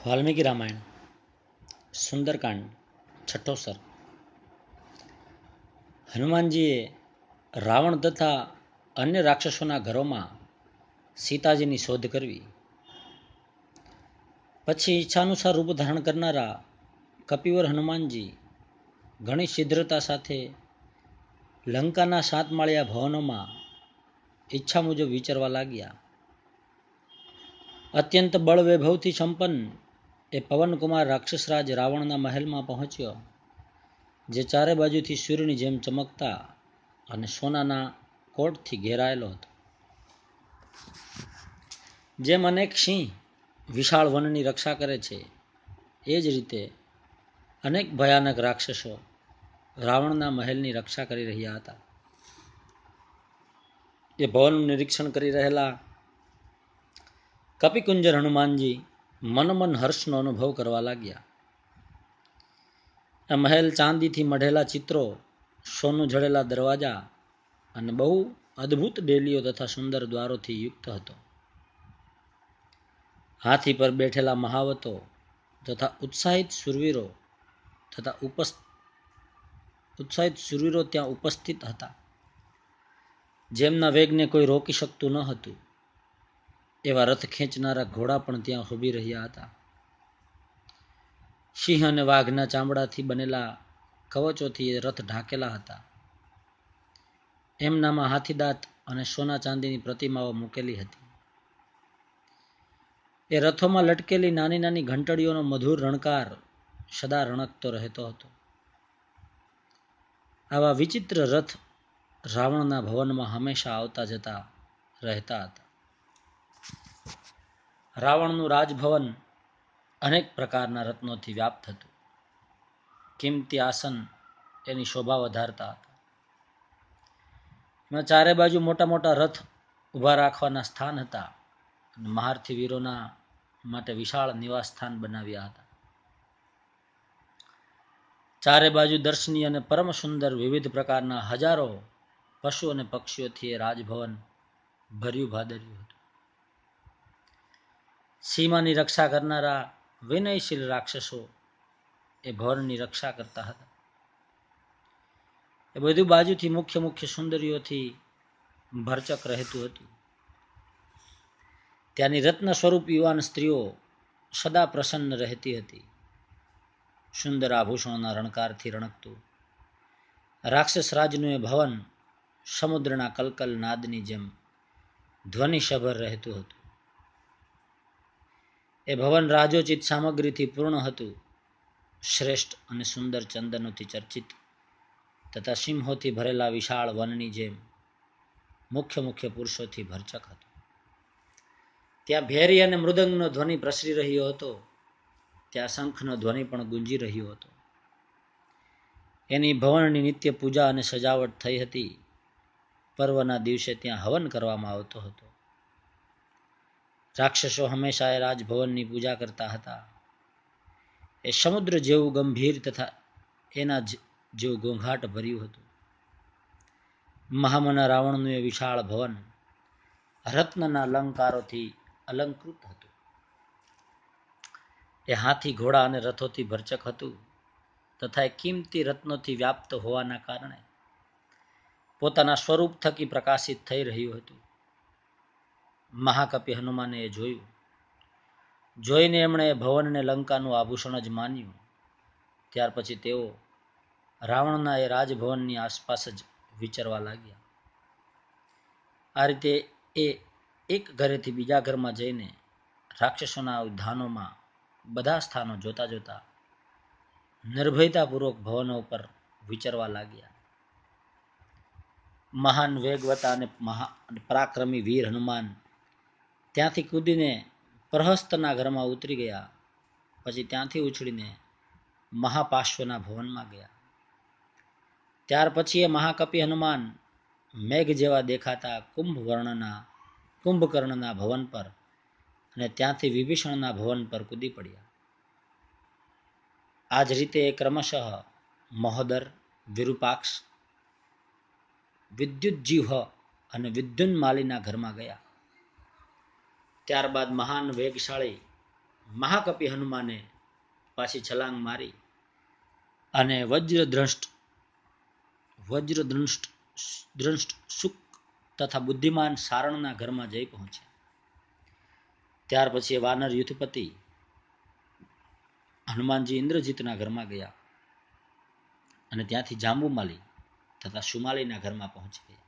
वाल्मीकि रामायण सुंदरकांड छठो सर्ग। हनुमानजीए रावण तथा अन्य राक्षसोना घरों सीताजीनी शोध करवी। पछी इच्छानुसार रूप धारण करनारा कपिवर हनुमानजी घणी शीघ्रता साथे लंकाना 7 माळिया भवनों इच्छा मुजब विचरवा लाग्या। अत्यंत बळ वैभवथी संपन्न ए पवन कुमार राक्षसराज रावणना महलमां पहोंच्यो, जे चारे बाजुथी सूर्यनी जेम चमकता अने सोनाना कोटथी घेरायेलो हतो। जेम अनेक सिंह विशाळ वननी रक्षा करे छे, ए ज रीते अनेक भयानक राक्षसो रावणना महलनी रक्षा करी रह्या हता। ए भवनનું निरीक्षण કરી રહેલા કપિકુંજર હનુમાનજી મનોમન હર્ષનો અનુભવ કરવા લાગ્યા। આ મહેલ ચાંદીથી મઢેલા ચિત્રો, સોનું જડેલા દરવાજા અને બહુ અદ્ભુત ડેલીઓ તથા સુંદર દ્વારોથી યુક્ત હતો। હાથી પર બેઠેલા મહાવતો તથા ઉત્સાહિત શૂરવીરો ત્યાં ઉપસ્થિત હતા, જેમના વેગને કોઈ રોકી શકતું ન હતું। એવા રથ ખેંચનારા ઘોડા પણ ત્યાં ઉભી રહ્યા હતા। સિંહ અને વાઘના ચામડાથી બનેલા કવચોથી એ રથ ઢાંકેલા હતા। એમનામાં હાથીદાંત અને સોના ચાંદીની પ્રતિમાઓ મૂકેલી હતી। એ રથોમાં લટકેલી નાની નાની ઘંટડીઓનો મધુર રણકાર સદા રણકતો રહેતો હતો। આવા વિચિત્ર રથ રાવણના ભવનમાં હંમેશા આવતા જતા રહેતા હતા। રાવણનું રાજભવન અનેક પ્રકારના રત્નોથી વ્યાપ્ત હતું। કિંમતી આસન એની શોભા વધારતા હતા। એમાં ચારે બાજુ મોટા મોટા રથ ઊભા રાખવાના સ્થાન હતા અને મહારથી વીરોના માટે વિશાળ નિવાસ સ્થાન બનાવ્યા હતા। ચારે બાજુ દર્શનીય અને પરમ સુંદર વિવિધ પ્રકારના હજારો પશુ અને પક્ષીઓથી એ રાજભવન ભર્યું ભાદર્યું હતું। સીમાની રક્ષા કરનારા વિનયશીલ રાક્ષસો એ ભવનની રક્ષા કરતા હતા। એ બધું બાજુથી મુખ્ય મુખ્ય સુંદરીઓથી ભરચક રહેતું હતું। ત્યાંની રત્ન સ્વરૂપ યુવાન સ્ત્રીઓ સદા પ્રસન્ન રહેતી હતી। સુંદર આભૂષણોના રણકારથી રણકતું રાક્ષસ રાજનું એ ભવન સમુદ્રના કલકલ નાદની જેમ ધ્વનિસભર રહેતું હતું। એ ભવન રાજોચિત સામગ્રીથી પૂર્ણ હતું। શ્રેષ્ઠ અને સુંદર ચંદનોથી ચર્ચિત તથા સિંહોથી ભરેલા વિશાળ વનની જેમ મુખ્ય મુખ્ય પુરુષોથી ભરચક હતું। ત્યાં ભેરી અને મૃદંગનો ધ્વનિ પ્રસરી રહ્યો હતો। ત્યાં શંખનો ધ્વનિ પણ ગુંજી રહ્યો હતો। એની ભવનની નિત્ય પૂજા અને સજાવટ થઈ હતી। પર્વના દિવસે ત્યાં હવન કરવામાં આવતો હતો। રાક્ષસો હંમેશા એ રાજભવનની પૂજા કરતા હતા। એ સમુદ્ર જેવું ગંભીર તથા એના જેવું ઘોંઘાટ ભર્યું હતું। મહામના રાવણનું એ વિશાળ ભવન રત્નના અલંકારોથી અલંકૃત હતું। એ હાથી, ઘોડા અને રથોથી ભરચક હતું તથા એ કિંમતી રત્નોથી વ્યાપ્ત હોવાના કારણે પોતાના સ્વરૂપ થકી પ્રકાશિત થઈ રહ્યું હતું। મહાકપિ હનુમાને એ જોયું। જોઈને એમણે ભવનને લંકાનું આભૂષણ જ માન્યું। ત્યાર પછી તેઓ રાવણના એ રાજભવનની આસપાસ જ વિચરવા લાગ્યા। આ રીતે એ એક ઘરેથી બીજા ઘરમાં જઈને રાક્ષસોના ઉદ્યાનોમાં બધા સ્થાનો જોતા જોતા નિર્ભયતાપૂર્વક ભવનો ઉપર વિચરવા લાગ્યા। મહાન વેગવતા અને પરાક્રમી વીર હનુમાન ત્યાંથી કૂદીને પ્રહસ્તના ઘરમાં ઉતરી ગયા। પછી ત્યાંથી ઉછળીને મહાપાર્શ્વના ભવનમાં ગયા। ત્યાર પછી એ મહાકપિ હનુમાન મેઘ જેવા દેખાતા કુંભકર્ણના ભવન પર અને ત્યાંથી વિભીષણના ભવન પર કૂદી પડ્યા। આ જ રીતે એ ક્રમશઃ મહોદર, વિરૂપાક્ષ, વિદ્યુતજીહ અને વિદ્યુન્માલીના ઘરમાં ગયા। ત્યારબાદ મહાન વેગશાળી મહાકપિ હનુમાને પાછી છલાંગ મારી અને વજ્રદ્રષ્ટ સુક તથા બુદ્ધિમાન સારણના ઘરમાં જઈ પહોંચ્યા. ત્યાર પછી વાનર યુથપતિ હનુમાનજી ઇન્દ્રજીતના ઘરમાં ગયા અને ત્યાંથી જાંબુમાલી તથા સુમાલીના ઘરમાં પહોંચી ગયા.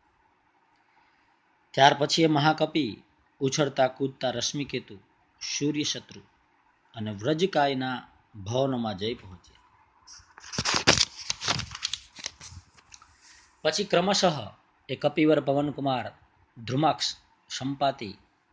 ત્યાર પછી એ મહાકપિ ઉછળતા કૂદતા રશ્મિકેતુ, સૂર્યશત્રુ અને વ્રજકાયના ભવનમાં જઈ પહોંચ્યા. પછી ક્રમશઃ એ કપિવર પવનકુમાર ધ્રુમાક્ષ સંપાતિ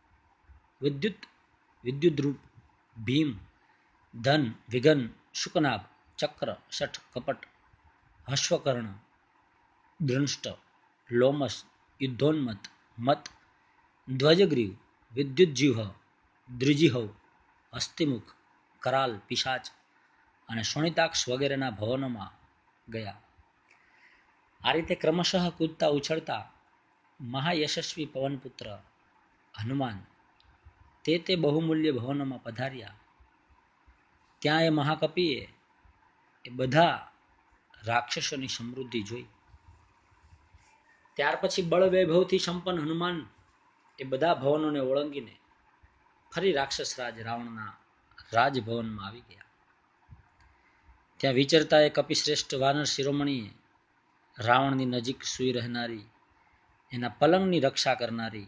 વિદ્યુદ્રુપ ભીમ ધન વિઘન શુકનાભ ચક્ર શઠ કપટ હશ્વકર્ણ દ્રંષ્ટ લોમસ યુદ્ધોન્મત મત ધ્વજગ્રીવ વિદ્યુતજીહ દ્વિજીહવ હસ્તિમુખ કરાલ પિશાચ અને શોણિતાક્ષ વગેરેના ભવનોમાં ગયા. આ રીતે ક્રમશઃ કૂદતા ઉછળતા મહાયશસ્વી પવનપુત્ર હનુમાન તે બહુમૂલ્ય ભવનોમાં પધાર્યા. ત્યાં એ મહાકપિએ એ બધા રાક્ષસોની સમૃદ્ધિ જોઈ. ત્યાર પછી બળ વૈભવથી સંપન્ન હનુમાન એ બધા ભવનોને ઓળંગીને ફરી રાક્ષસ રાજ રાવણના રાજભવનમાં આવી ગયા. ત્યાં વિચરતા એ કપિશ્રેષ્ઠ વાનર શિરોમણીએ રાવણની નજીક સૂઈ રહેનારી, એના પલંગની રક્ષા કરનારી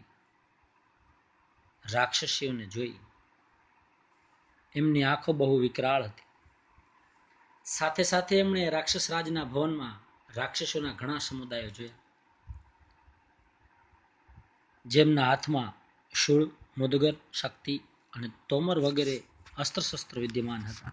રાક્ષસીઓને જોઈ. એમની આંખો બહુ વિકરાળ હતી. સાથે સાથે એમણે રાક્ષસ રાજના ભવનમાં રાક્ષસોના ઘણા સમુદાયો જોયા, જેમના હાથમાં શૂળ, મુદગર, શક્તિ અને તોમર વગેરે અસ્ત્ર-શસ્ત્ર વિદ્યમાન હતા.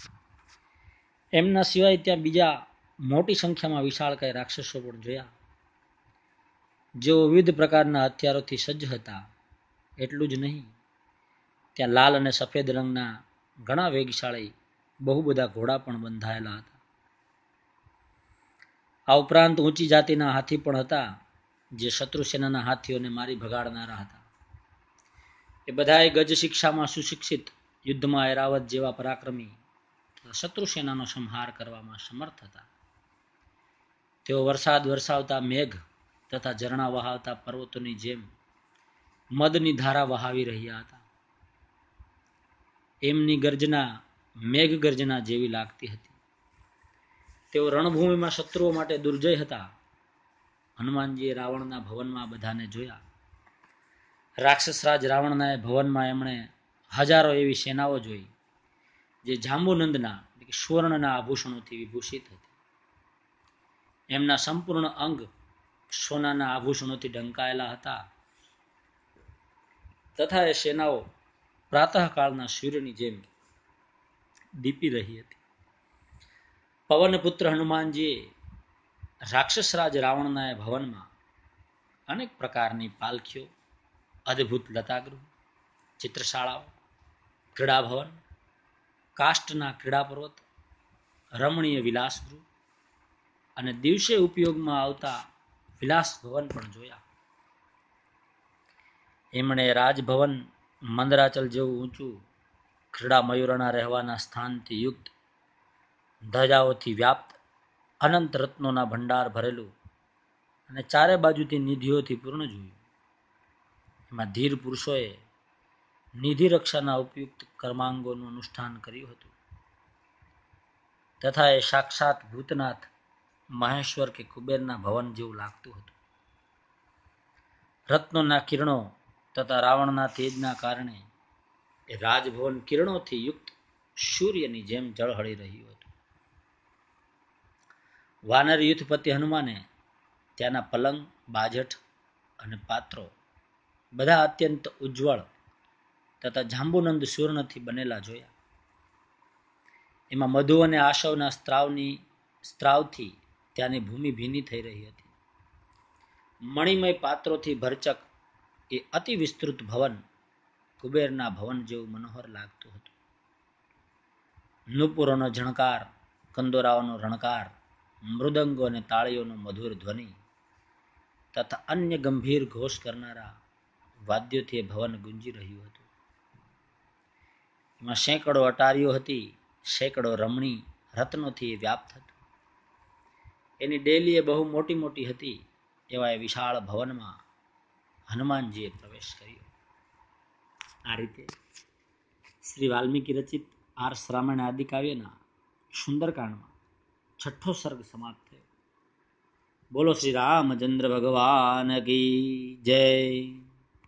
એમના સિવાય ત્યાં બીજા મોટી સંખ્યામાં વિશાળકાય રાક્ષસો પણ જોયા, જેઓ વિવિધ પ્રકારના હથિયારોથી સજ્જ હતા. એટલું જ નહીં, ત્યાં લાલ અને સફેદ રંગના ઘણા વેગશાળી બહુ બધા ઘોડા પણ બંધાયેલા હતા. આ ઉપરાંત ઊંચી જાતિના હાથી પણ હતા, જે શત્રુસેનાના હાથીઓને મારી ભગાડનારા હતા. એ બધાએ ગજ શિક્ષામાં સુશિક્ષિત, યુદ્ધમાં ઐરાવત જેવા પરાક્રમી, શત્રુસેનાનો સંહાર કરવામાં સમર્થ હતા. તેઓ વરસાદ વરસાવતા મેઘ તથા ઝરણા વહાવતા પર્વતોની જેમ મદની ધારા વહાવી રહ્યા હતા. એમની ગર્જના મેઘ ગર્જના જેવી લાગતી હતી. તેઓ રણભૂમિમાં શત્રુઓ માટે દુર્જય હતા. હનુમાનજીએ રાવણના ભવનમાં બધાને જોયા. રાક્ષસરાજ રાવણના એ ભવનમાં એમણે હજારો એવી સેનાઓ જોઈ, જે જાંબુનંદના સુવર્ણના આભૂષણોથી વિભૂષિત હતી. એમના સંપૂર્ણ અંગ સોનાના આભૂષણોથી ઢંકાયેલા હતા, તથા એ સેનાઓ પ્રાતઃકાળના સૂર્યની જેમ દીપી રહી હતી. પવનપુત્ર હનુમાનજીએ રાક્ષસરાજ રાવણના એ ભવનમાં અનેક પ્રકારની પાલખીઓ, અદ્ભુત લતાગૃહ, ચિત્રશાળાઓ, ક્રીડાભવન, કાષ્ટના ક્રીડા પર્વત, રમણીય વિલાસગૃહ અને દિવસે ઉપયોગમાં આવતા વિલાસ ભવન પણ જોયા. એમણે રાજભવન મંદરાચલ જેવું ઊંચું, ક્રીડા મયુરના રહેવાના સ્થાનથી યુક્ત, ધજાઓથી વ્યાપ્ત, અનંત રત્નોના ભંડાર ભરેલું અને ચારે બાજુથી નિધિઓથી પૂર્ણ જોયું. એમાં ધીર પુરુષોએ નિધિ રક્ષાના ઉપયુક્ત કર્માંગોનું અનુષ્ઠાન કર્યું હતું, તથા એ સાક્ષાત ભૂતનાથ, મહેશ્વર કે કુબેરના ભવન જેવું લાગતું હતું. રત્નોના કિરણો તથા રાવણના તેજના કારણે એ રાજભવન કિરણોથી યુક્ત સૂર્યની જેમ ઝળહળી રહ્યું હતું. વાનર યુથપતિ હનુમાને ત્યાંના પલંગ, બાજઠ અને પાત્રો બધા અત્યંત ઉજ્જવળ તથા જાંબુનંદ સુવર્ણથી બનેલા જોયા. એમાં મધુ અને આશવના સ્ત્રાવથી ત્યાંની ભૂમિ ભીની થઈ રહી હતી. મણિમય પાત્રોથી ભરચક એ અતિ વિસ્તૃત ભવન કુબેરના ભવન જેવું મનોહર લાગતું હતું. નુપુરોનો ઝણકાર, કંદોરાઓનો રણકાર, મૃદંગો અને તાળીઓનો મધુર ધ્વનિ તથા અન્ય ગંભીર ઘોષ કરનારા વાદ્યોથી એ ભવન ગુંજી રહ્યું હતું. એમાં સેંકડો અટારીઓ હતી, સેંકડો રમણી રત્નોથી વ્યાપ્ત હતું. એની ડેલી બહુ મોટી મોટી હતી. એવા એ વિશાળ ભવનમાં હનુમાનજીએ પ્રવેશ કર્યો. આ રીતે શ્રી વાલ્મીકી રચિત આર્ષ રામાયણ આદિ કાવ્યના સુંદરકાંડમાં 6ઠ્ઠો સર્ગ સમાપ્ત થયો. બોલો શ્રી રામચંદ્ર ભગવાન કી જય.